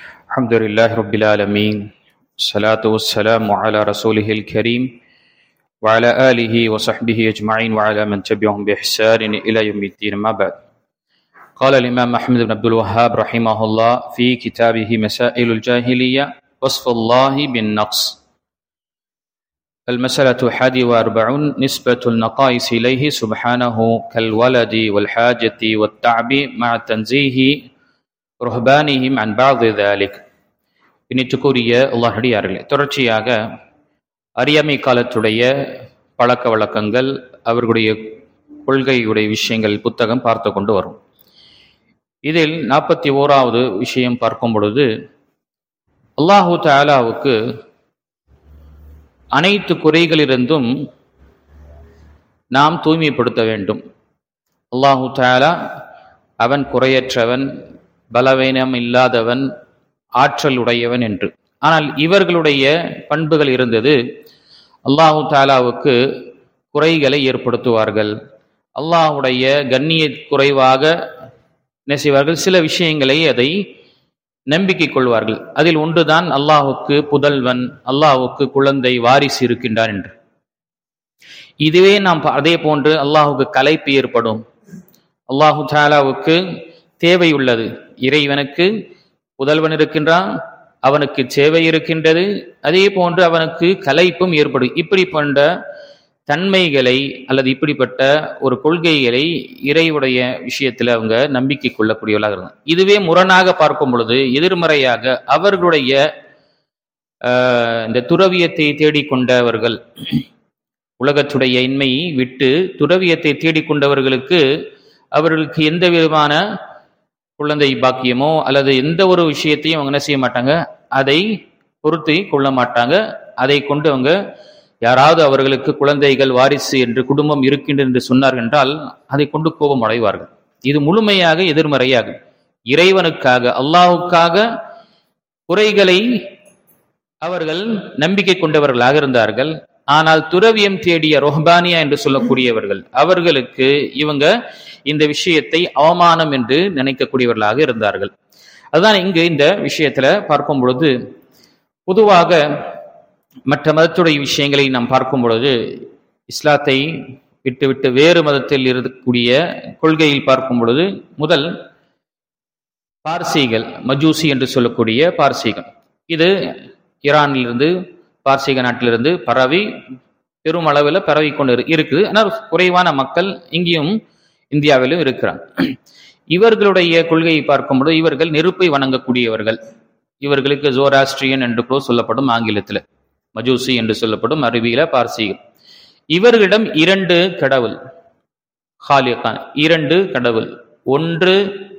الحمد لله رب العالمين الصلاة والسلام على رسوله الكريم وعلى آله وصحبه أجمعين وعلى من تبعهم بإحسان إلى يوم الدين. ما بعد. قال الإمام أحمد بن عبد الوهاب رحمه الله في كتابه مسائل الجاهلية وصف الله بالنقص. المسألة 41 نسبة النقائص إليه سبحانه كالولد والحاجة والتعب مع تنزيه رهبانهم عن بعض ذلك. இனித்துக்குரிய அல்லாஹ்வுடையார்களே, தொடர்ச்சியாக அறியாமை காலத்துடைய பழக்க வழக்கங்கள், அவர்களுடைய கொள்கையுடைய விஷயங்கள் புத்தகம் பார்த்து கொண்டு வரும். இதில் 41வது விஷயம் பார்க்கும் பொழுது, அல்லாஹு தஆலாவுக்கு அனைத்து குறைகளிலிருந்தும் நாம் தூய்மைப்படுத்த வேண்டும். அல்லாஹு தஆலா அவன் குறையற்றவன், பலவீனம் இல்லாதவன், ஆற்றல் உடையவன் என்று. ஆனால் இவர்களுடைய பண்புகள் இருந்தது. அல்லாஹு தஆலாவுக்கு குறைகளை ஏற்படுத்துவார்கள். அல்லாஹுடைய கண்ணிய குறைவாக நெசிவார்கள். சில விஷயங்களை அதை நம்பிக்கை கொள்வார்கள். அதில் ஒன்றுதான் அல்லாஹுக்கு புதல்வன், அல்லாஹுக்கு குழந்தை, வாரிசு இருக்கின்றார் என்று. இதுவே நாம் அதே போன்று அல்லாஹுக்கு களைப்பு ஏற்படும். அல்லாஹு தஆலாவுக்கு தேவை உள்ளது. இறைவனுக்கு புதல்வன் இருக்கின்றான், அவனுக்கு சேவை இருக்கின்றது, அதே போன்று அவனுக்கு களைப்பும் ஏற்படும். இப்படி போன்ற தன்மைகளை அல்லது இப்படிப்பட்ட ஒரு கொள்கைகளை இறைவுடைய விஷயத்தில் அவங்க நம்பிக்கை கொள்ளக்கூடியவர்களாக இருந்தாங்க. இதுவே முரணாக பார்க்கும் பொழுது எதிர்மறையாக அவர்களுடைய இந்த துறவியத்தை தேடிக்கொண்டவர்கள், உலகத்துடைய இன்மையை விட்டு துறவியத்தை தேடிக்கொண்டவர்களுக்கு அவர்களுக்கு எந்த விதமான குழந்தை பாக்கியமோ அல்லது எந்த ஒரு விஷயத்தையும் அவங்க என்ன செய்ய மாட்டாங்க, அதை பொறுத்து கொள்ள மாட்டாங்க. அதை கொண்டு அவங்க யாராவது அவர்களுக்கு குழந்தைகள், வாரிசு என்று குடும்பம் இருக்கின்றது என்று சொன்னார்கள் என்றால் அதை கொண்டு கோபம் அடைவார்கள். இது முழுமையாக எதிர்மறையாகும். இறைவனுக்காக, அல்லாஹுக்காக குறைகளை அவர்கள் நம்பிக்கை கொண்டவர்களாக இருந்தார்கள். ஆனால் துறவியம் தேடிய ருஹ்பானியா என்று சொல்லக்கூடியவர்கள், அவர்களுக்கு இவங்க இந்த விஷயத்தை அவமானம் என்று நினைக்கக்கூடியவர்களாக இருந்தார்கள். அதுதான் இங்கு இந்த விஷயத்துல பார்க்கும் பொழுது, பொதுவாக மற்ற மதத்துடைய விஷயங்களை நாம் பார்க்கும் பொழுது, இஸ்லாத்தை விட்டுவிட்டு வேறு மதத்தில் இருக்கக்கூடிய கொள்கையில் பார்க்கும் பொழுது, முதல் பார்சிகள், மஜூசி என்று சொல்லக்கூடிய பார்சிகள், இது ஈரானிலிருந்து, பார்சிக நாட்டிலிருந்து பரவி பெரும் அளவில் பரவி கொண்டு இருக்குது. ஆனால் குறைவான மக்கள் இங்கேயும் இந்தியாவிலும் இருக்கிறாங்க. இவர்களுடைய கொள்கையை பார்க்கும்போது இவர்கள் நெருப்பை வணங்கக்கூடியவர்கள். இவர்களுக்கு ஜோராஸ்ட்ரியன் என்று கூட சொல்லப்படும், ஆங்கிலத்தில் மஜூசி என்று சொல்லப்படும், அரபியில பார்சிகள். இவர்களிடம் 2 கடவுள், ஹாலிகான், 2 கடவுள். ஒன்று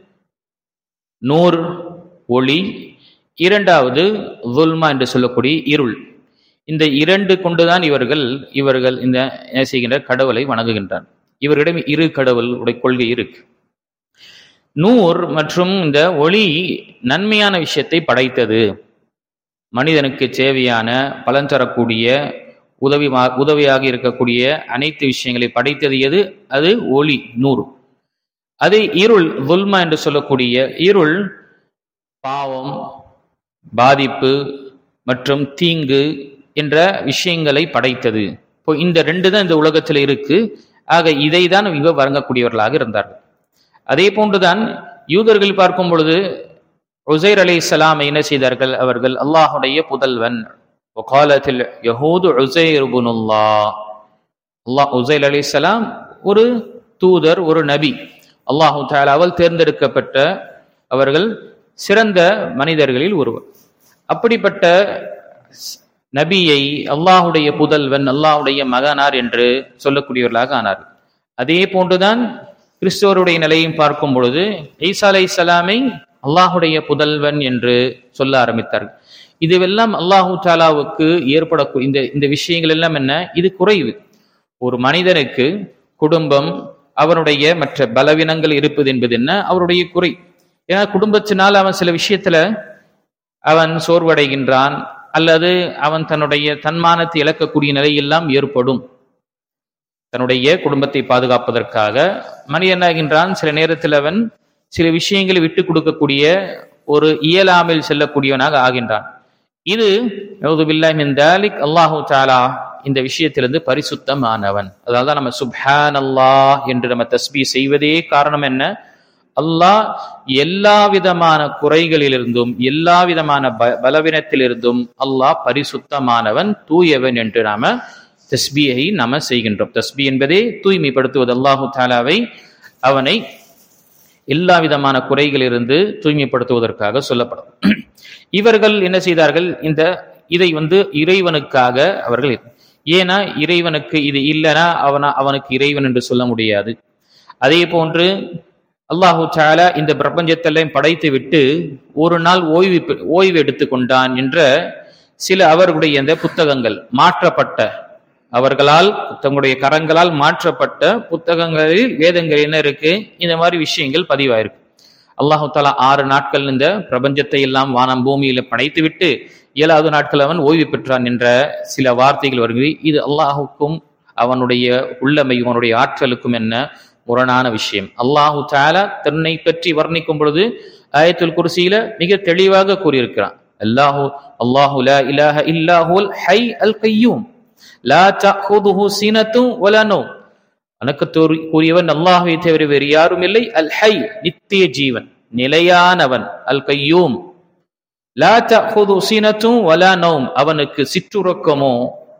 நூர், ஒளி, இரண்டாவது துல்மா என்று சொல்லக்கூடிய இருள். இந்த 2 கொண்டுதான் இவர்கள் இந்த செய்கின்ற கடவுளை வணங்குகின்றனர். இவரிடம் 2 கடவுள் உடைய கொள்கை இருக்கு. நூர் மற்றும் இந்த ஒளி நன்மையான விஷயத்தை படைத்தது, மனிதனுக்கு தேவையான பலன் தரக்கூடிய உதவியாக இருக்கக்கூடிய அனைத்து விஷயங்களை படைத்தது எது? அது ஒளி, நூறு. அது இருள், துல்மா என்று சொல்லக்கூடிய இருள், பாவம், பாதிப்பு மற்றும் தீங்கு என்ற விஷயங்களை படைத்தது. இப்போ இந்த 2 தான் இந்த உலகத்தில் இருக்கு. ஆக இதை தான் இவங்க வழங்கக்கூடியவர்களாக இருந்தார்கள். அதே போன்றுதான் யூதர்கள் பார்க்கும் பொழுது உசைர் அலைஹிஸ்ஸலாம் என்ன செய்தார்கள்? அவர்கள் அல்லாஹுடைய புதல்வன். வகாலத்தில் யஹூது உசைர் இப்னுல்லாஹ். உசைர் அலைஹிஸ்ஸலாம் ஒரு தூதர், ஒரு நபி, அல்லாஹு தஆலாவால் தேர்ந்தெடுக்கப்பட்ட அவர்கள் சிறந்த மனிதர்களில் ஒருவர். அப்படிப்பட்ட நபியை அல்லாஹுடைய புதல்வன், அல்லாஹுடைய மகனார் என்று சொல்லக்கூடியவர்களாக ஆனார். அதே போன்றுதான் கிறிஸ்தவருடைய நிலையும் பார்க்கும் பொழுது ஈசா அலைஹிஸ்ஸலாமை அல்லாஹுடைய புதல்வன் என்று சொல்ல ஆரம்பித்தார்கள். இதுவெல்லாம் அல்லாஹு தஆலாவுக்கு ஏற்படக்கூடிய இந்த விஷயங்கள் எல்லாம் என்ன? இது குறைவு. ஒரு மனிதனுக்கு குடும்பம், அவனுடைய மற்ற பலவீனங்கள் இருப்பது என்பது என்ன? அவருடைய குறை. ஏன்னா குடும்பத்தினால் அவன் சில விஷயத்துல அவன் சோர்வடைகின்றான், அல்லது அவன் தன்னுடைய தன்மானத்தை இழக்கக்கூடிய நிலையெல்லாம் ஏற்படும். தன்னுடைய குடும்பத்தை பாதுகாப்பதற்காக மனிதனாகின்றான். சில நேரத்தில் அவன் சில விஷயங்களை விட்டு கொடுக்கக்கூடிய ஒரு இயலாமல் செல்லக்கூடியவனாக ஆகின்றான். இது நஊது பில்லாஹி மின் தாலிக், அல்லாஹு தஆலா இந்த விஷயத்திலிருந்து பரிசுத்தமானவன். அதாவது நம்ம சுப்ஹானல்லாஹ் என்று நம்ம தஸ்பீஹ் செய்வதே காரணம் என்ன? அல்லாஹ் எல்லா விதமான குறைகளிலிருந்தும் எல்லா விதமான பலவீனத்திலிருந்தும் அல்லாஹ் பரிசுத்தமானவன், தூயவன் என்று நாம தஸ்பீஹை நாம செய்கின்றோம். தஸ்பீஹ் என்பதே தூய்மைப்படுத்துவது, அல்லாஹு தஆலாவை அவனை எல்லா விதமான குறைகளிலிருந்து தூய்மைப்படுத்துவதற்காக சொல்லப்படும். இவர்கள் என்ன செய்தார்கள்? இதை இறைவனுக்காக அவர்கள், ஏன்னா இறைவனுக்கு இது இல்லைனா அவனுக்கு இறைவன் என்று சொல்ல முடியாது. அதே போன்று அல்லாஹு தஆலா இந்த பிரபஞ்சத்தெல்லாம் படைத்து விட்டு ஒரு நாள் ஓய்வு எடுத்துக்கொண்டான் என்ற சில அவர்களுடைய இந்த புத்தகங்கள் மாற்றப்பட்ட, அவர்களால் தங்களுடைய கரங்களால் மாற்றப்பட்ட புத்தகங்களில் வேதங்கள் என்ன இருக்கு? இந்த மாதிரி விஷயங்கள் பதிவாயிருக்கு. அல்லாஹு தஆலா 6 நாட்கள் இந்த பிரபஞ்சத்தை எல்லாம் வானம் பூமியில படைத்து விட்டு 7வது நாட்கள் அவன் ஓய்வு பெற்றான் என்ற சில வார்த்தைகள் வருகிறது. இது அல்லாஹுக்கும் அவனுடைய உள்ளமையும் அவனுடைய ஆற்றலுக்கும் என்ன முரணான விஷயம். அல்லாஹு தஆலா தன்னை பற்றி வர்ணிக்கும் பொழுது ஆயத்துல் குர்சியில மிக தெளிவாக கூறியிருக்கிறான். அல்லாஹு லா இலாஹ இல்லா ஹுவல் ஹய் அல் கய்யூம் லா தஅஹுதுஹு சினத்தும் வலா நௌம். வணக்கத்துக்குரியவன் அல்லாஹ்வை தவிர வேறு யாரும் இல்லை. அல் ஹை, நித்திய ஜீவன், நிலையானவன். அல் கய்யூம், லா தஅஹுது சினத்தும் வலா நௌம், அவனுக்கு சிற்றுறக்கமோ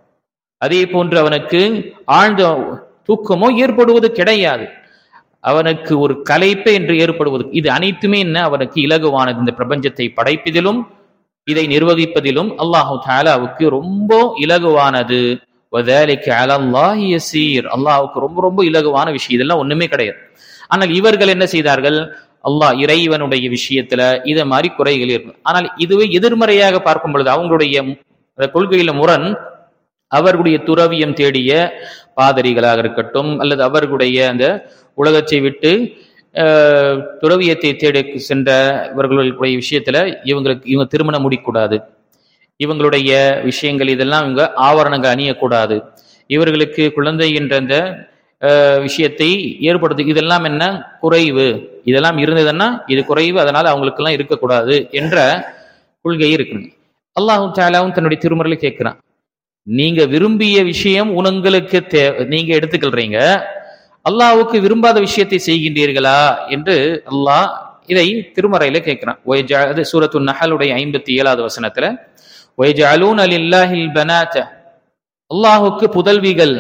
அதே போன்று அவனுக்கு ஆழ்ந்த தூக்கமோ ஏற்படுவது கிடையாது. அவனுக்கு ஒரு கலைப்பை என்று ஏற்படுவது, இது அனைத்துமே என்ன? அவனுக்கு இலகுவானது. இந்த பிரபஞ்சத்தை படைப்பதிலும் இதை நிர்வகிப்பதிலும் அல்லாஹு தஆலாவுக்கு ரொம்ப இலகுவானது. வதாலிக அலல்லாஹி யஸீர், அல்லாஹ்வுக்கு ரொம்ப ரொம்ப இலகுவான விஷயம். இதெல்லாம் ஒண்ணுமே கிடையாது. ஆனால் இவர்கள் என்ன செய்தார்கள்? அல்லாஹ் இறைவனுடைய விஷயத்துல இத மாதிரி குறைகள் இருக்கும். ஆனால் இதுவே எதிர்மறையாக பார்க்கும் பொழுது அவங்களுடைய கொள்கையில முரண், அவர்களுடைய துறவியம் தேடிய பாதிரிகளாக இருக்கட்டும், அல்லது அவர்களுடைய அந்த உலகத்தை விட்டு துறவியத்தை தேடி சென்ற இவர்களுடைய விஷயத்துல இவங்க திருமணம் முடிக்கூடாது, இவங்களுடைய விஷயங்கள் இதெல்லாம் இவங்க ஆவரணங்கள் அணியக்கூடாது, இவர்களுக்கு குழந்தை என்ற அந்த விஷயத்தை ஏற்படுத்து, இதெல்லாம் என்ன குறைவு, இதெல்லாம் இருந்ததுன்னா இது குறைவு, அதனால அவங்களுக்கெல்லாம் இருக்கக்கூடாது என்ற கொள்கை இருக்கு. அல்லாஹு தஆலாவும் தன்னுடைய திருமறையில கேட்கிறான், நீங்க விரும்பிய விஷயம் உங்களுக்கு நீங்க எடுத்துக்கொள்றீங்க, அல்லாஹ்வுக்கு விரும்பாத விஷயத்தை செய்கின்றீர்களா என்று அல்லாஹ் இதை திருமறையில கேட்கிறான். சூரத்து நஹலுடைய 57வது வசனத்துல வயஜஅலூன லில்லாஹில் பனாத, அல்லாஹ்வுக்கு புதல்விகள்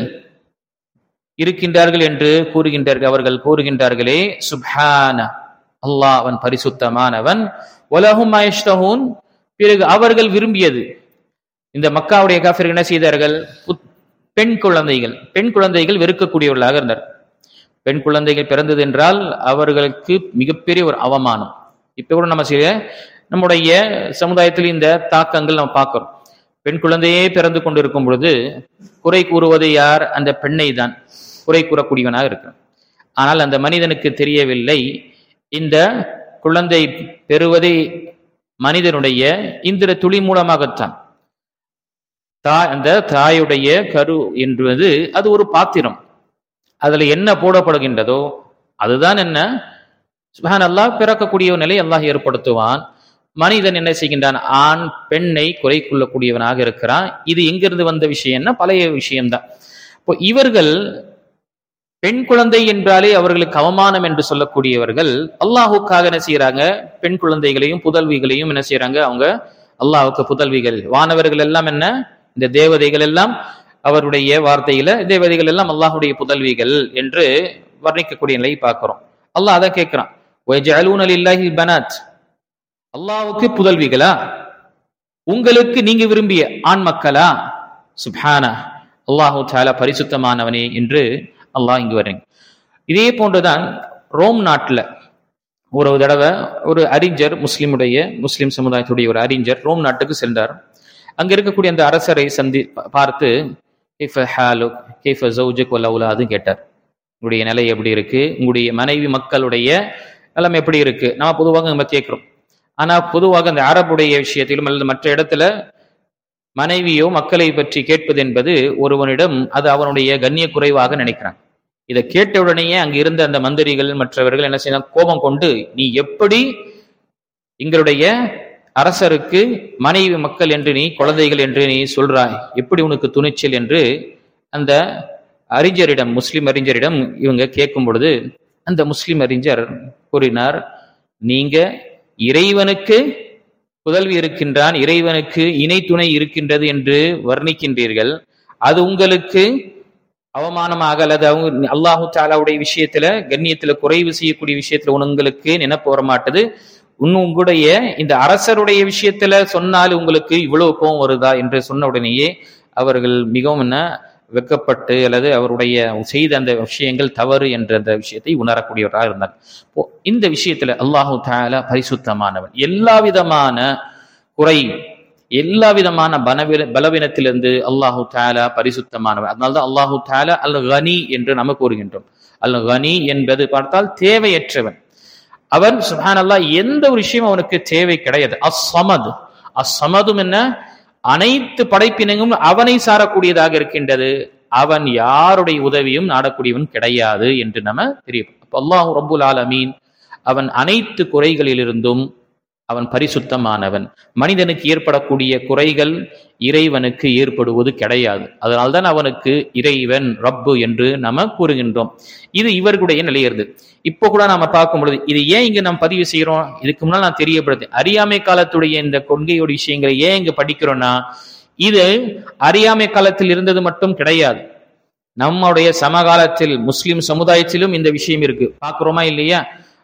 இருக்கின்றார்கள் என்று கூறுகின்றார்கள். அவர்கள் கூறுகின்றார்களே, சுப்ஹான, அல்லாஹ் அவன் பரிசுத்தமானவன். வலஹும் மா யஷ்தஹூன், பிறகு அவர்கள் விரும்பியது. இந்த மக்காவுடைய காஃபிர்கள் என்ன செய்தார்கள்? பெண் குழந்தைகள் வெறுக்கக்கூடியவர்களாக இருந்தார். பெண் குழந்தைகள் பிறந்தது என்றால் அவர்களுக்கு மிகப்பெரிய ஒரு அவமானம். இப்ப கூட நம்முடைய சமுதாயத்தில் இந்த தாக்கங்கள் நம்ம பார்க்கிறோம். பெண் குழந்தையே பிறந்து கொண்டிருக்கும் பொழுது குறை கூறுவது யார்? அந்த பெண்ணை தான் குறை கூறக்கூடியவனாக இருக்கிறான். ஆனால் அந்த மனிதனுக்கு தெரியவில்லை, இந்த குழந்தை பெறுவதை மனிதனுடைய இந்திர துளி மூலமாகத்தான். அந்த தாயுடைய கரு என்பது அது ஒரு பாத்திரம், அதுல என்ன போடப்படுகின்றதோ அதுதான் என்ன சுப்ஹானல்லாஹ் பிறக்கக்கூடிய நிலை அல்லாஹ் ஏற்படுத்துவான். மனிதன் என்ன செய்கின்றான்? ஆண் பெண்ணை குறை கொள்ளக்கூடியவனாக இருக்கிறான். இது எங்கிருந்து வந்த விஷயம்னா பழைய விஷயம்தான். இப்போ இவர்கள் பெண் குழந்தை என்றாலே அவர்களுக்கு அவமானம் என்று சொல்லக்கூடியவர்கள் அல்லாஹுக்காக என்ன செய்யறாங்க? பெண் குழந்தைகளையும் புதல்விகளையும் என்ன செய்யறாங்க? அவங்க அல்லாஹுக்கு புதல்விகள். வானவர்கள் எல்லாம் என்ன? இந்த தேவதைகள் எல்லாம் அவருடைய வார்த்தையில தேவதைகள் எல்லாம் அல்லாஹுடைய புதல்விகள் என்று வர்ணிக்கக்கூடிய நிலை பார்க்கிறோம். அல்லாஹ் அதான் கேட்கிறான், வயஜஅலூன லில்லாஹில் பனாத், அல்லாஹ்வுக்கு புதல்விகளா? உங்களுக்கு நீங்க விரும்பிய ஆண் மக்களா? சுப்ஹான, அல்லாஹு தஆலா பரிசுத்தமானவனே என்று அல்லாஹ் இங்கு வர்றீங்க. இதே போன்றுதான் ரோம் நாட்டுல ஒரு தடவை ஒரு அறிஞர், முஸ்லிம் சமுதாயத்துடைய ஒரு அறிஞர் ரோம் நாட்டுக்கு சென்றார். அங்க இருக்கக்கூடிய அந்த அரசரை பார்த்து கேட்டார், உங்களுடைய நிலை எப்படி இருக்கு, உங்களுடைய மனைவி மக்களுடைய நிலைமை எப்படி இருக்கு? நம்ம பொதுவாக நம்ம கேட்கிறோம். ஆனா பொதுவாக அந்த அரபுடைய விஷயத்திலும் அல்லது மற்ற இடத்துல மனைவியோ மக்களை பற்றி கேட்பது என்பது ஒருவனிடம் அது அவனுடைய கண்ணிய குறைவாக நினைக்கிறான். இதை கேட்ட உடனேயே அங்க இருந்த அந்த மந்திரிகள் மற்றவர்கள் என்ன செய்யலாம்? கோபம் கொண்டு, நீ எப்படி எங்களுடைய அரசருக்கு மனைவி மக்கள் என்று நீ, குழந்தைகள் என்று நீ சொல்றாய், எப்படி உனக்கு துணிச்சல் என்று அந்த அறிஞரிடம், முஸ்லிம் அறிஞரிடம் இவங்க கேட்கும் பொழுது அந்த முஸ்லிம் அறிஞர் கூறினார், நீங்க இறைவனுக்கு புதல்வி இருக்கின்றான், இறைவனுக்கு இணை துணை இருக்கின்றது என்று வர்ணிக்கின்றீர்கள். அது உங்களுக்கு அவமானமாக அல்லது அவங்க அல்லாஹு தாலாவுடைய விஷயத்துல கண்ணியத்துல குறைவு செய்யக்கூடிய விஷயத்துல உங்களுக்கு நினைப்பு வரமாட்டது. உங்களுடைய இந்த அரசருடைய விஷயத்துல சொன்னால் உங்களுக்கு இவ்வளவு கோபம் வருதா என்று சொன்ன உடனேயே அவர்கள் மிகவும் வெக்கப்பட்டு அல்லது அவருடைய செய்த அந்த விஷயங்கள் தவறு என்ற அந்த விஷயத்தை உணரக்கூடியவராக இருந்தார். இந்த விஷயத்துல அல்லாஹு தாலா பரிசுத்தமானவன். எல்லா விதமான குறை, எல்லா விதமான பலவீனத்திலிருந்து அல்லாஹு தாலா பரிசுத்தமானவன். அதனால்தான் அல்லாஹு தாலா அல் கனி என்று நம்ம கூறுகின்றோம். அல் கனி என்பது பார்த்தால் தேவையற்றவன். அவன் சுப்ஹானல்லாஹ் எந்த ஒரு விஷயம் அவனுக்கு தேவை கிடையாது. அஸ்ஸமது, அஸ்ஸமதும் என்ன, அனைத்து படைப்பினங்களும் அவனை சாரக்கூடியதாக இருக்கின்றது. அவன் யாருடைய உதவியும் நாடக்கூடியவன் கிடையாது என்று நம்ம தெரியும். அல்லாஹ் ரப்புல் ஆலமீன் அவன் அனைத்து குறைகளிலிருந்தும் அவன் பரிசுத்தமானவன். மனிதனுக்கு ஏற்படக்கூடிய குறைகள் இறைவனுக்கு ஏற்படுவது கிடையாது. அதனால்தான் அவனுக்கு இறைவன் ரப்பு என்று நம்ம கூறுகின்றோம். இது இவர்களுடைய நிலையிறது. இப்போ கூட நாம பார்க்கும் பொழுது இது ஏன் இங்க நம்ம பதிவு செய்யறோம், இதுக்கு முன்னால் நான் தெரியப்படுது அறியாமை காலத்துடைய இந்த கொள்கையோட விஷயங்களை ஏன் இங்க படிக்கிறோம்னா, இது அறியாமை காலத்தில் இருந்தது மட்டும் கிடையாது. நம்முடைய சமகாலத்தில் முஸ்லிம் சமுதாயத்திலும் இந்த விஷயம் இருக்கு. பார்க்கிறோமா இல்லையா?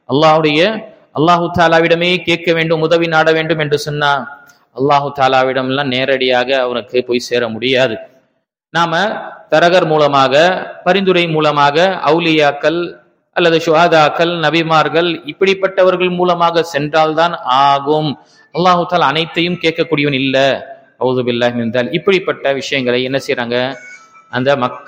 அல்லாஹு தாலாவிடமே கேட்க வேண்டும், உதவி நாட வேண்டும் என்று சொன்னா அல்லாஹு தாலாவிடம் எல்லாம் நேரடியாக அவனுக்கு போய் சேர முடியாது. நாம தரகர் மூலமாக, பரிந்துரை மூலமாக, அவுலியாக்கள் அல்லது ஷுஹதாக்கள், நபிமார்கள் இப்படிப்பட்டவர்கள் மூலமாக சென்றால்தான் ஆகும். அல்லாஹு தாலா அனைத்தையும் கேட்கக்கூடியவன் இல்ல. அஊது பில்லாஹி மின் தஆலிக். இப்படிப்பட்ட விஷயங்களை என்ன செய்யறாங்க அந்த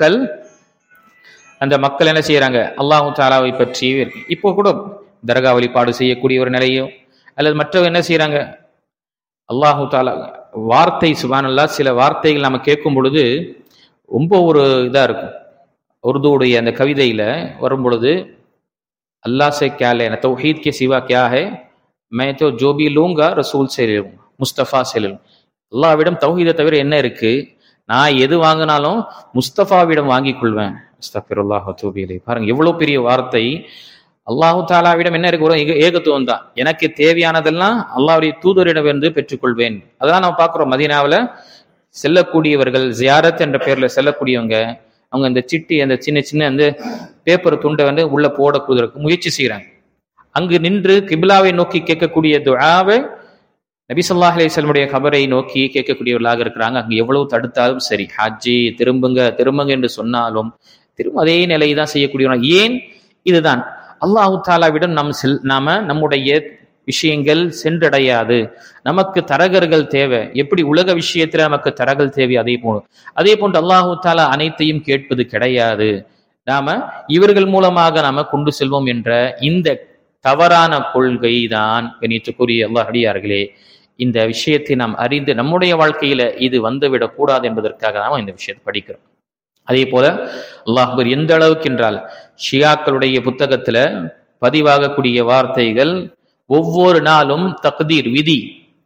மக்கள் என்ன செய்யறாங்க, அல்லாஹு தாலாவை பற்றி இப்போ கூட தர்கா வழிபாடு செய்யக்கூடிய ஒரு நிலையோ அல்லது மற்றவங்க என்ன செய்யறாங்க, அல்லாஹு தாலா வார்த்தை சுப்ஹானல்லாஹ் சில வார்த்தைகள் நம்ம கேட்கும் பொழுது ரொம்ப ஒரு இதா இருக்கும். உருதுடைய அந்த கவிதையில வரும் பொழுது अल्लाह से क्या लेना, तौहीद के सिवा क्या है, मैं तो जो भी लूंगा रसूल से लूंगा, मुस्तफा से लूंगा. அல்லாஹ்விடம் தௌஹீதை தவிர என்ன இருக்கு, நான் எது வாங்கினாலும் முஸ்தபாவிடம் வாங்கிக் கொள்வேன். அஸ்தக்ஃபிருல்லாஹ் வ தூபு இலைஹ். பாருங்க எவ்வளவு பெரிய வார்த்தை. அல்லாஹு தாலாவிடம் என்ன இருக்கு, ஒரு ஏகத்துவம் தான். எனக்கு தேவையானதெல்லாம் அல்லாஹ்வுடைய தூதரிடம் இருந்து பெற்றுக்கொள்வேன். அதான் நம்ம பார்க்கிறோம். மதீனாவில் செல்லக்கூடியவர்கள், ஜியாரத் என்ற பெயர்ல செல்லக்கூடியவங்க, அவங்க இந்த சிட்டி, அந்த சின்ன சின்ன அந்த பேப்பர் துண்டை உள்ள போடக்கூடதற்கு முயற்சி செய்யறாங்க. அங்கு நின்று கிபிலாவை நோக்கி கேட்கக்கூடிய துஆவை நபி ஸல்லல்லாஹு அலைஹி வஸல்லம் கபரை நோக்கி கேட்கக்கூடியவர்களாக இருக்கிறாங்க. அங்கு எவ்வளவு தடுத்தாலும் சரி, ஹஜ்ஜி திரும்புங்க என்று சொன்னாலும் திரும்ப அதே நிலையை தான் செய்யக்கூடியவங்க. ஏன்? இதுதான் அல்லாஹு தாலாவிடம் நாம நம்முடைய விஷயங்கள் சென்றடையாது. நமக்கு தரகர்கள் தேவை. எப்படி உலக விஷயத்துல நமக்கு தரகர்கள் தேவை, அதே போன்று அல்லாஹு தாலா அனைத்தையும் கேட்பது கிடையாது. நாம இவர்கள் மூலமாக நாம கொண்டு செல்வோம் என்ற இந்த தவறான கொள்கை தான் கண்ணியத்துக்குரிய அல்லாஹ் அடியார்களே. இந்த விஷயத்தை நாம் அறிந்து நம்முடைய வாழ்க்கையில இது வந்துவிடக் கூடாது என்பதற்காக நாம இந்த விஷயத்தை படிக்கிறோம். அதே போல அல்லாஹ் எந்த அளவுக்கு என்றால், ஷியாக்களுடைய புத்தகத்துல பதிவாகக்கூடிய வார்த்தைகள் ஒவ்வொரு நாளும் தக்தீர், விதி.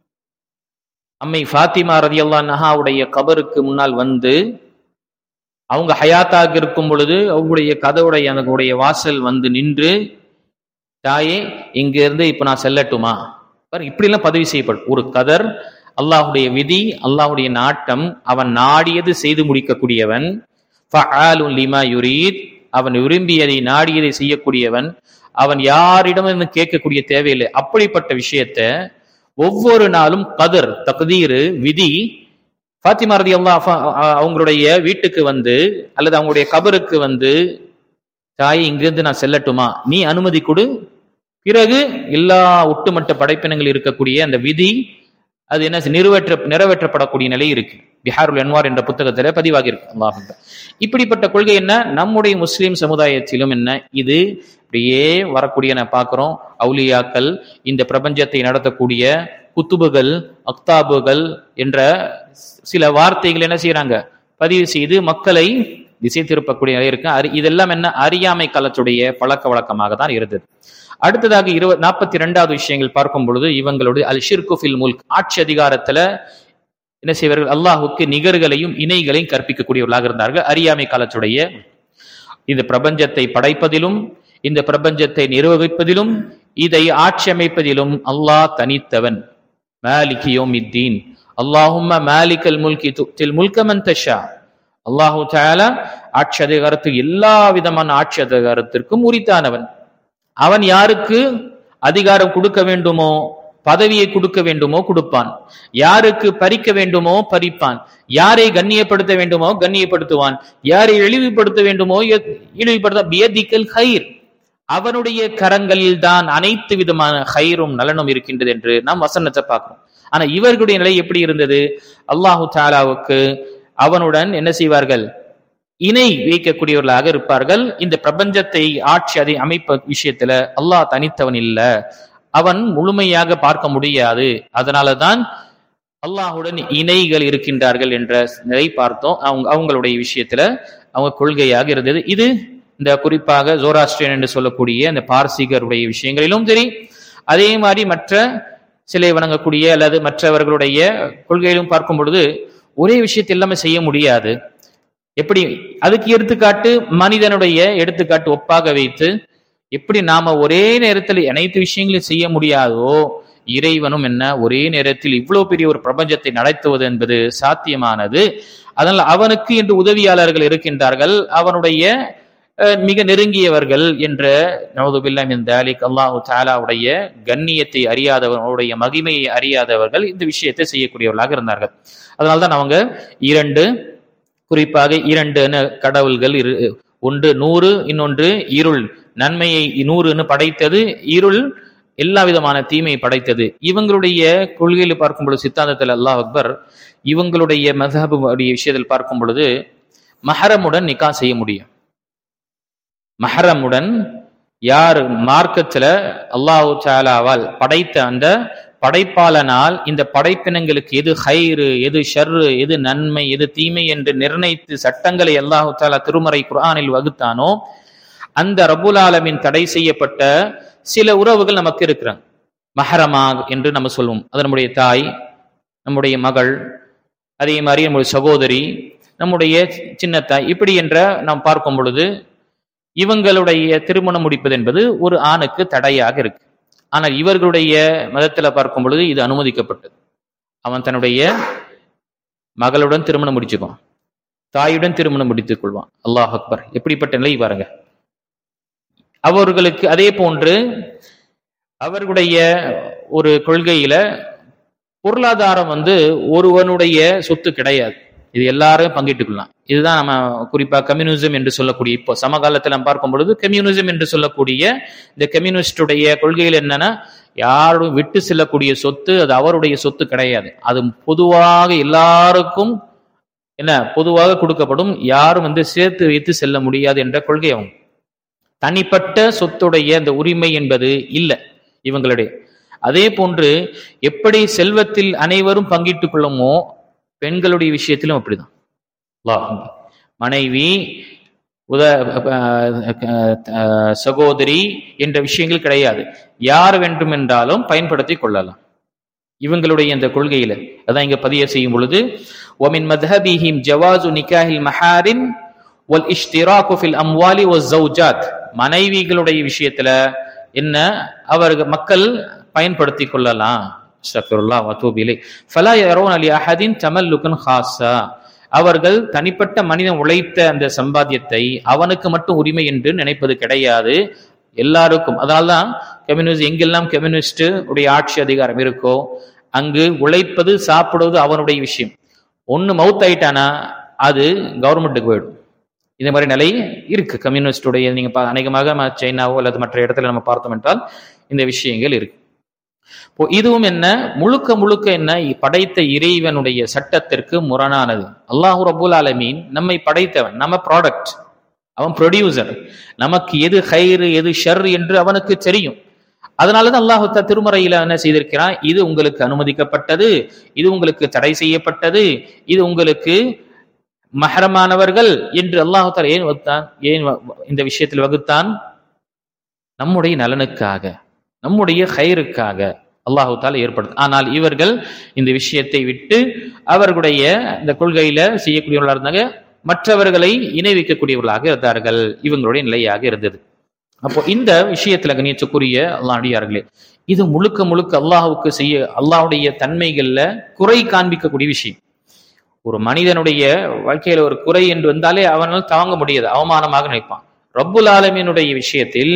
அம்மை ஃபாத்திமா ரலியல்லாஹு அன்ஹாவுடைய கபருக்கு முன்னால் வந்து அவங்க ஹயாத்தாக இருக்கும் பொழுது அவங்களுடைய கதவுடைய அந்த வாசல் வந்து நின்று, தாயே இங்க இருந்து இப்ப நான் செல்லட்டுமா, இப்படி எல்லாம் பதிவு செய்யப்படும். ஒரு கதர், அல்லாஹுடைய விதி, அல்லாஹுடைய நாட்டம். அவன் நாடியது செய்து முடிக்கக்கூடியவன். ஃபஆலுன் லிமா யுரீத், அவன் விரும்பியதை நாடியதை செய்யக்கூடியவன். அவன் யாரிடம் கேட்கக்கூடிய தேவையில்லை. அப்படிப்பட்ட விஷயத்த ஒவ்வொரு நாளும் கதர், தக்தீரு, விதி. ஃபாத்திமா ரலியல்லாஹு அவங்களுடைய வீட்டுக்கு வந்து அல்லது அவங்களுடைய கபருக்கு வந்து, தாய் இங்கிருந்து நான் செல்லட்டுமா, நீ அனுமதி கொடு, பிறகு எல்லா ஒட்டுமொத்த படைப்பினங்கள் இருக்கக்கூடிய அந்த விதி அது என்ன நிறைவேற்றப்படக்கூடிய நிலை இருக்கு. பிஹாருல் அன்வார் என்ற புத்தகத்துல பதிவாகி இருக்கு. அல்லாஹ், இப்படிப்பட்ட கொள்கை என்ன நம்முடைய முஸ்லிம் சமுதாயத்திலும் என்ன இது அப்படியே வரக்கூடிய நான் பார்க்கிறோம். அவுலியாக்கள், இந்த பிரபஞ்சத்தை நடத்தக்கூடிய குத்துபுகள், அக்தாபுகள் என்ற சில வார்த்தைகள் என்ன செய்யறாங்க, பதிவு செய்து மக்களை திசை திருப்பக்கூடிய நிலை இருக்கு. இதெல்லாம் என்ன அறியாமை காலத்துடைய பழக்க வழக்கமாக தான் இருந்தது. அடுத்ததாக 42வது விஷயங்கள் பார்க்கும் பொழுது இவங்களுடைய அல் ஷிர்கு ஃபில் முல்க், ஆட்சி அதிகாரத்துல என்ன செய்வார்கள், அல்லாஹுக்கு நிகர்களையும் இணைகளையும் கற்பிக்கக்கூடியவர்களாக இருந்தார்கள். அறியாமை காலத்துடைய இந்த பிரபஞ்சத்தை படைப்பதிலும் இந்த பிரபஞ்சத்தை நிர்வகிப்பதிலும் இதை ஆட்சி அமைப்பதிலும் அல்லாஹ் தனித்தவன். மாலிகி யௌமித்தீன், அல்லாஹும்ம மாலிகல் முல்கி துத்தில் முல்க மன் தஷா. அல்லாஹு தஆலா ஆட்சி அதிகாரத்துக்கு எல்லா விதமான ஆட்சி அதிகாரத்திற்கும் உரித்தானவன். அவன் யாருக்கு அதிகாரம் கொடுக்க வேண்டுமோ, பதவியை கொடுக்க வேண்டுமோ கொடுப்பான், யாருக்கு பறிக்க வேண்டுமோ பறிப்பான், யாரை கண்ணியப்படுத்த வேண்டுமோ கண்ணியப்படுத்துவான், யாரை இழிவுபடுத்த வேண்டுமோ இழிவுபடுத்த. பியதிக்கல் ஹைர், அவனுடைய கரங்களில் தான் அனைத்து விதமான ஹைரும் நலனும் இருக்கின்றது என்று நாம் வசனத்தை பார்க்கிறோம். ஆனா இவர்களுடைய நிலை எப்படி இருந்தது? அல்லாஹு தஆலாவுக்கு அவனுடன் என்ன செய்வார்கள், இணை வைக்கக்கூடியவர்களாக இருப்பார்கள். இந்த பிரபஞ்சத்தை ஆட்சி அதை அமைப்ப விஷயத்துல அல்லாஹ் தனித்தவன் இல்ல, அவன் முழுமையாக பார்க்க முடியாது. அதனாலதான் அல்லாஹுடன் இணைகள் இருக்கின்றார்கள் என்ற நிலை பார்த்தோம். அவங்களுடைய விஷயத்துல அவங்க கொள்கையாக இருந்தது. இது இந்த குறிப்பாக ஜோராஸ்ட்ரியன் என்று சொல்லக்கூடிய இந்த பார்சிகருடைய விஷயங்களிலும் சரி, அதே மாதிரி மற்ற சிலை வணங்கக்கூடிய அல்லது மற்றவர்களுடைய கொள்கையிலும் பார்க்கும் பொழுது ஒரே விஷயத்தை எல்லாமே செய்ய முடியாது. எப்படி அதுக்கு எடுத்துக்காட்டு மனிதனுடைய எடுத்துக்காட்டு ஒப்பாக வைத்து எப்படி நாம ஒரே நேரத்தில் அனைத்து விஷயங்களையும் செய்ய முடியாதோ, இறைவனும் என்ன ஒரே நேரத்தில் இவ்வளவு பெரிய ஒரு பிரபஞ்சத்தை நடத்துவது என்பது சாத்தியமானது. அதனால் அவனுக்கு என்று உதவியாளர்கள் இருக்கின்றார்கள், அவனுடைய மிக நெருங்கியவர்கள் என்ற நவுதுபில்லாஹ் மின் தாலிக். அல்லாஹு தஆலாவுடைய கண்ணியத்தை அறியாதவர்களுடைய மகிமையை அறியாதவர்கள் இந்த விஷயத்தை செய்யக்கூடியவர்களாக இருந்தார்கள். அதனால்தான் அவங்க குறிப்பாக இரண்டு கடவுள்கள், ஒன்று நூறு, இன்னொன்று இருள். நன்மையை 100 படைத்தது, இருள் எல்லா விதமான தீமையை படைத்தது. இவங்களுடைய கொள்கையில் பார்க்கும் பொழுது, சித்தாந்தத்தில் அல்லாஹ் அக்பர், இவங்களுடைய மذஹப் விஷயத்தில் பார்க்கும் பொழுது மஹரமுடன் நிக்கா செய்ய முடியும். மஹரமுடன் யார் மார்க்கத்துல அல்லாஹு தஆலாவால் படைத்த அந்த படைப்பாளனால் இந்த படைப்பினங்களுக்கு எது ஹைரு, எது ஷர்ரு, எது நன்மை, எது தீமை என்று நிர்ணயித்து சட்டங்களை அல்லாஹு தஆலா திருமறை குர்ஆனில் வகுத்தானோ அந்த ரப்புல் ஆலமீன் தடை செய்யப்பட்ட சில உறவுகள் நமக்கு இருக்கிறாங்க. மஹரமா என்று நம்ம சொல்லுவோம். அது நம்முடைய தாய், நம்முடைய மகள், அதே மாதிரி நம்முடைய சகோதரி, நம்முடைய சின்னத்தாய், இப்படி என்ற நாம் பார்க்கும் பொழுது இவங்களுடைய திருமணம் முடிப்பது என்பது ஒரு ஆணுக்கு தடையாக இருக்கு. ஆனால் இவர்களுடைய மதத்துல பார்க்கும் பொழுது இது அனுமதிக்கப்பட்டது. அவன் தன்னுடைய மகளுடன் திருமணம் முடிச்சுக்குவான், தாயுடன் திருமணம் முடித்துக் கொள்வான். அல்லாஹ் அக்பர், எப்படிப்பட்ட நிலை பாருங்க. அவர்களுக்கு அதே போன்று அவர்களுடைய ஒரு கொள்கையில பொருளாதாரம் ஒருவனுடைய சொத்து கிடையாது, இது எல்லாரும் பங்கிட்டுக் கொள்ளலாம். இதுதான் நம்ம குறிப்பா கம்யூனிசம் என்று சொல்லக்கூடிய, இப்போ சமகாலத்தில் நம்ம பார்க்கும் பொழுது கம்யூனிசம் என்று சொல்லக்கூடிய இந்த கம்யூனிஸ்டுடைய கொள்கையில் என்னன்னா, யாரும் விட்டு செல்லக்கூடிய சொத்து அது அவருடைய சொத்து கிடையாது, அது பொதுவாக எல்லாருக்கும் பொதுவாக கொடுக்கப்படும், யாரும் சேர்த்து வைத்து செல்ல முடியாது என்ற கொள்கை. அவங்க தனிப்பட்ட சொத்துடைய அந்த உரிமை என்பது இல்லை இவங்களுடைய. அதே போன்று எப்படி செல்வத்தில் அனைவரும் பங்கிட்டுக் கொள்ளுமோ பெண்களுடைய விஷயத்திலும் அப்படிதான். மனைவி, சகோதரி என்ற விஷயங்கள் கிடையாது, யார் வேண்டும் என்றாலும் பயன்படுத்தி கொள்ளலாம் இவங்களுடைய இந்த கொள்கையில. அதான் இங்க பதிய செய்யும் பொழுது وَمِنْ مَذْهَبِهِمْ جَوَازُ نِكَاحِ الْمَحَارِمِ وَالْإِشْتِرَاكُ فِي الْأَمْوَالِ وَالزَّوْجَاتِ. மனைவிகளுடைய விஷயத்துல என்ன அவர்கள் மக்கள் பயன்படுத்தி கொள்ளலாம். அவர்கள் தனிப்பட்ட மனிதன் உழைத்த அந்த சம்பாத்தியத்தை அவனுக்கு மட்டும் உரிமை என்று நினைப்பது கிடையாது, எல்லாருக்கும். அதனால்தான் கம்யூனிஸ்ட், எங்கெல்லாம் கம்யூனிஸ்ட் உடைய ஆட்சி அதிகாரம் இருக்கோ அங்கு உழைப்பது சாப்பிடுவது அவனுடைய விஷயம். ஒன்னு மவுத் ஆயிட்டானா அது கவர்மெண்ட்டுக்கு போயிடும். இந்த மாதிரி நிலை இருக்கு கம்யூனிஸ்டுடைய. நீங்க அநேகமாக சைனாவோ அல்லது மற்ற இடத்துல நம்ம பார்த்தோம் என்றால் இந்த விஷயங்கள் இருக்கு. இதுவும் என்ன, முழுக்க முழுக்க என்ன, படைத்த இறைவனுடைய சட்டத்திற்கு முரணானது. அல்லாஹு ரப்புல் ஆலமீன் நம்மை படைத்தவன், நம்ம ப்ராடக்ட், அவன் ப்ரொடியூசர். நமக்கு எது ஹைரு எது ஷர் என்று அவனுக்கு தெரியும். அதனாலதான் அல்லாஹ் திருமறையில என்ன செய்திருக்கிறான், இது உங்களுக்கு அனுமதிக்கப்பட்டது, இது உங்களுக்கு தடை செய்யப்பட்டது, இது உங்களுக்கு மஹரமானவர்கள் என்று அல்லாஹ் ஏன் வகுத்தான், ஏன் இந்த விஷயத்தில் வகுத்தான்? நம்முடைய நலனுக்காக, நம்முடைய ஹைருக்காக அல்லாஹு தாலா ஏற்படுத்து. ஆனால் இவர்கள் இந்த விஷயத்தை விட்டு அவர்களுடைய இந்த கொள்கையில செய்யக்கூடியவர்களாக இருந்தாங்க, மற்றவர்களை இணை வைக்கக்கூடியவர்களாக இருந்தார்கள். இவங்களுடைய நிலையாக இருந்தது. அப்போ இந்த விஷயத்துல கணியத்துக்குரிய அல்லாஹ்வுடையார்களே, இது முழுக்க முழுக்க அல்லாஹுக்கு செய்ய, அல்லாஹ்வுடைய தன்மைகள்ல குறை காண்பிக்கக்கூடிய விஷயம். ஒரு மனிதனுடைய வாழ்க்கையில ஒரு குறை என்று வந்தாலே அவனால் தாங்க முடியாது, அவமானமாக நினைப்பான். ரப்புல் ஆலமீனுடைய விஷயத்தில்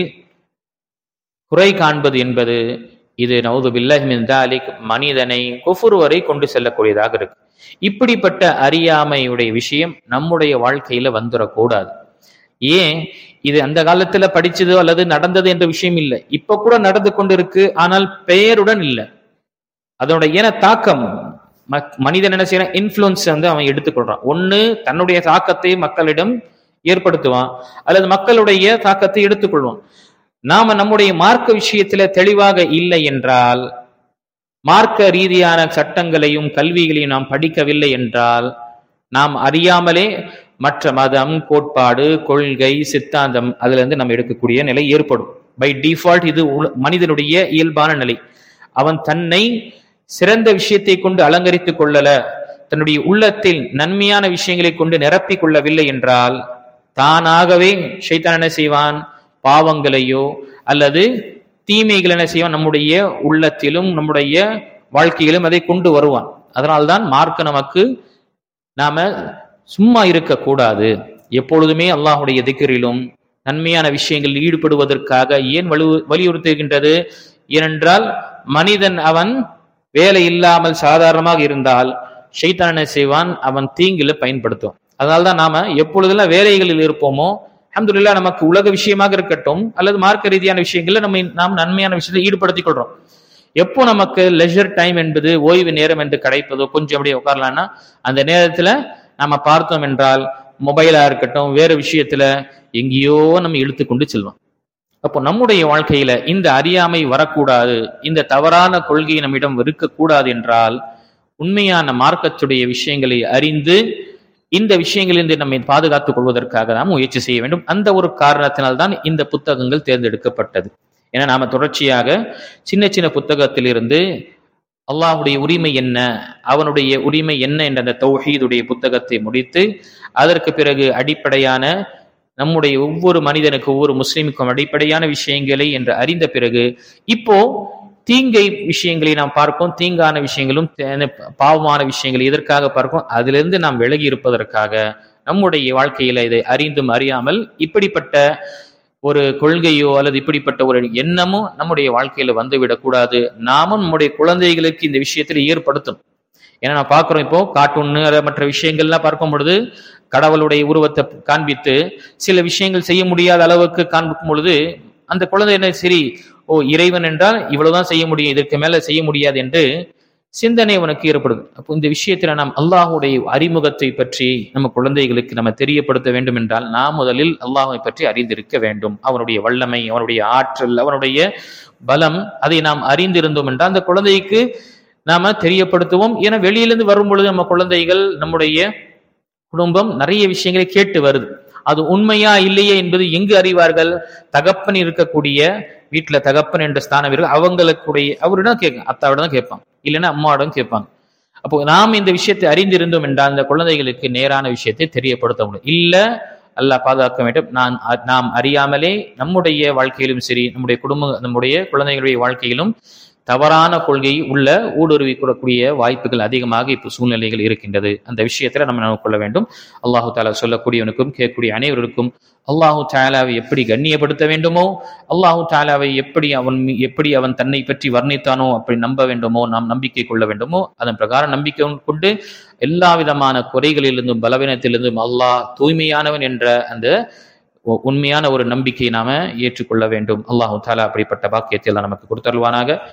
குறை காண்பது என்பது இது நவுது பில்லாஹி மின் தாலிக் மனிதனை குஃபுர் வரை கொண்டு செல்லக்கூடியதாக இருக்கு. இப்படிப்பட்ட அறியாமையுடைய விஷயம் நம்முடைய வாழ்க்கையில வந்துடக்கூடாது. ஏன், இது அந்த காலத்துல படிச்சதோ அல்லது நடந்தது என்ற விஷயம் இல்லை, இப்ப கூட நடந்து கொண்டு இருக்கு. ஆனால் பெயருடன் இல்லை. அதனுடைய ஏன தாக்கம் மனிதன் என்ன செய்யறான், இன்ஃபுளுன்ஸ் அவன் எடுத்துக்கொள்றான். ஒண்ணு தன்னுடைய தாக்கத்தை மக்களிடம் ஏற்படுத்துவான், அல்லது மக்களுடைய தாக்கத்தை எடுத்துக்கொள்வான். நாம நம்முடைய மார்க்க விஷயத்துல தெளிவாக இல்லை என்றால், மார்க்க ரீதியான சட்டங்களையும் கல்விகளையும் நாம் படிக்கவில்லை என்றால், நாம் அறியாமலே மற்ற மதம், கோட்பாடு, கொள்கை, சித்தாந்தம் அதுல இருந்து நம்ம எடுக்கக்கூடிய நிலை ஏற்படும். பை டிஃபால்ட் இது மனிதனுடைய இயல்பான நிலை. அவன் தன்னை சிறந்த விஷயத்தை கொண்டு அலங்கரித்துக் கொள்ளல, தன்னுடைய உள்ளத்தில் நன்மையான விஷயங்களை கொண்டு நிரப்பிக் கொள்ளவில்லை என்றால், தானாகவே ஷைத்தான் என்ன செய்வான், பாவங்களையோ அல்லது தீமைகள் என்ன செய்வான் நம்முடைய உள்ளத்திலும் நம்முடைய வாழ்க்கையிலும் அதை கொண்டு வருவான். அதனால்தான் மார்க்க நமக்கு நாம சும்மா இருக்கக்கூடாது, எப்பொழுதுமே அல்லாஹுடைய திக்ரிலும் நன்மையான விஷயங்களில் ஈடுபடுவதற்காக ஏன் வலியுறுத்துகின்றது? ஏனென்றால் மனிதன் அவன் வேலை இல்லாமல் சாதாரணமாக இருந்தால் ஷைத்தான் என்ன செய்வான், அவன் தீங்கில பயன்படுத்துவான். அதனால்தான் நாம எப்பொழுதெல்லாம் வேலைகளில் இருப்போமோ, அல்ஹம்துலில்லாஹ், நமக்கு உலக விஷயமாக இருக்கட்டும் அல்லது மார்க்க ரீதியான விஷயங்கள்ல நாம் நன்மையான விஷயத்தில் ஈடுபடுத்திக் கொள்றோம். எப்போ நமக்கு லெஷர் டைம் என்பது, ஓய்வு நேரம் என்று கிடைப்பதோ, கொஞ்சம் அப்படியே உட்காரலாம்னா அந்த நேரத்துல நம்ம பார்த்தோம் என்றால் மொபைலா இருக்கட்டும் வேற விஷயத்துல எங்கேயோ நம்ம இழுத்து கொண்டு செல்வோம். அப்போ நம்முடைய வாழ்க்கையில இந்த அறியாமை வரக்கூடாது, இந்த தவறான கொள்கை நம்மிடம் இருக்கக்கூடாது என்றால் உண்மையான மார்க்கத்துடைய விஷயங்களை அறிந்து இந்த விஷயங்களிலிருந்து நம்மை பாதுகாத்துக் கொள்வதற்காக நாம் முயற்சி செய்ய வேண்டும். அந்த ஒரு காரணத்தினால்தான் இந்த புத்தகங்கள் தேர்ந்தெடுக்கப்பட்டது. ஏன்னா நாம தொடர்ச்சியாக சின்ன சின்ன புத்தகத்திலிருந்து அல்லாஹுடைய உரிமை என்ன, அவனுடைய உரிமை என்ன என்ற அந்த தௌஹீதுடைய புத்தகத்தை முடித்து, அதற்கு பிறகு அடிப்படையான நம்முடைய ஒவ்வொரு மனிதனுக்கு, ஒவ்வொரு முஸ்லிமுக்கும் அடிப்படையான விஷயங்களை என்று அறிந்த பிறகு இப்போ தீங்கை விஷயங்களை நாம் பார்ப்போம், தீங்கான விஷயங்களும் பாவமான விஷயங்களை எதற்காக பார்ப்போம், அதிலிருந்து நாம் விலகி இருப்பதற்காக. நம்முடைய வாழ்க்கையில இதை அறிந்தும் அறியாமல் இப்படிப்பட்ட ஒரு கொள்கையோ அல்லது இப்படிப்பட்ட ஒரு எண்ணமோ நம்முடைய வாழ்க்கையில வந்துவிடக்கூடாது. நாமும் நம்முடைய குழந்தைகளுக்கு இந்த விஷயத்துல ஏற்படுத்தும். ஏன்னா நான் பார்க்கிறோம், இப்போ கார்ட்டூன் மற்ற விஷயங்கள்லாம் பார்க்கும் பொழுது கடவுளுடைய உருவத்தை காண்பித்து சில விஷயங்கள் செய்ய முடியாத அளவுக்கு காண்பிக்கும் பொழுது அந்த குழந்தை என்ன, சரி, ஓ இறைவன் என்றால் இவ்வளவுதான் செய்ய முடியும், இதற்கு மேல செய்ய முடியாது என்று சிந்தனை உனக்கு ஏற்படுது. அப்போ இந்த விஷயத்துல நாம் அல்லாஹுடைய அறிமுகத்தை பற்றி நம்ம குழந்தைகளுக்கு நம்ம தெரியப்படுத்த வேண்டும் என்றால் நாம் முதலில் அல்லாஹை பற்றி அறிந்திருக்க வேண்டும். அவனுடைய வல்லமை, அவனுடைய ஆற்றல், அவனுடைய பலம், அதை நாம் அறிந்திருந்தோம் என்றால் அந்த குழந்தைக்கு நாம தெரியப்படுத்துவோம். ஏன்னா வெளியிலிருந்து வரும் பொழுது நம்ம குழந்தைகள், நம்முடைய குடும்பம் நிறைய விஷயங்களை கேட்டு வருது. அது உண்மையா இல்லையே என்பது எங்கு அறிவார்கள்? தகப்பன் இருக்கக்கூடிய வீட்டுல தகப்பன் என்ற ஸ்தானம் இருக்கு, அவங்களுக்குடைய அவரிடம் கேட்க, அத்தாவிடம் தான் கேட்பாங்க, இல்லைன்னா அம்மாவிடம் கேட்பாங்க. அப்போ நாம் இந்த விஷயத்தை அறிந்திருந்தோம் என்றால் அந்த குழந்தைகளுக்கு நேரான விஷயத்தை தெரியப்படுத்த முடியும். இல்ல, அல்லாஹ் பாதுகாக்க வேண்டும், நாம் அறியாமலே நம்முடைய வாழ்க்கையிலும் சரி, நம்முடைய நம்முடைய குழந்தைகளுடைய வாழ்க்கையிலும் தவறான கொள்கை உள்ள ஊடுருவி கூடக்கூடிய வாய்ப்புகள் அதிகமாக இப்போ சூழ்நிலைகள் இருக்கின்றது. அந்த விஷயத்துல நம்ம கொள்ள வேண்டும். அல்லாஹு தாலா சொல்லக்கூடியவனுக்கும் கேட்கக்கூடிய அனைவருக்கும் அல்லாஹு தாலாவை எப்படி கண்ணியப்படுத்த வேண்டுமோ, அல்லாஹு தாலாவை எப்படி அவன் தன்னை பற்றி வர்ணித்தானோ அப்படி நம்ப வேண்டுமோ, நாம் நம்பிக்கை கொள்ள வேண்டுமோ அதன் பிரகாரம் நம்பிக்கை கொண்டு எல்லா விதமான குறைகளிலிருந்தும் பலவீனத்திலிருந்தும் அல்லாஹ் தூய்மையானவன் என்ற அந்த உண்மையான ஒரு நம்பிக்கையை நாம ஏற்றுக்கொள்ள வேண்டும். அல்லாஹு தாலா அப்படிப்பட்ட பாக்கியத்தை எல்லாம் நமக்கு கொடுத்தருள்வானாக.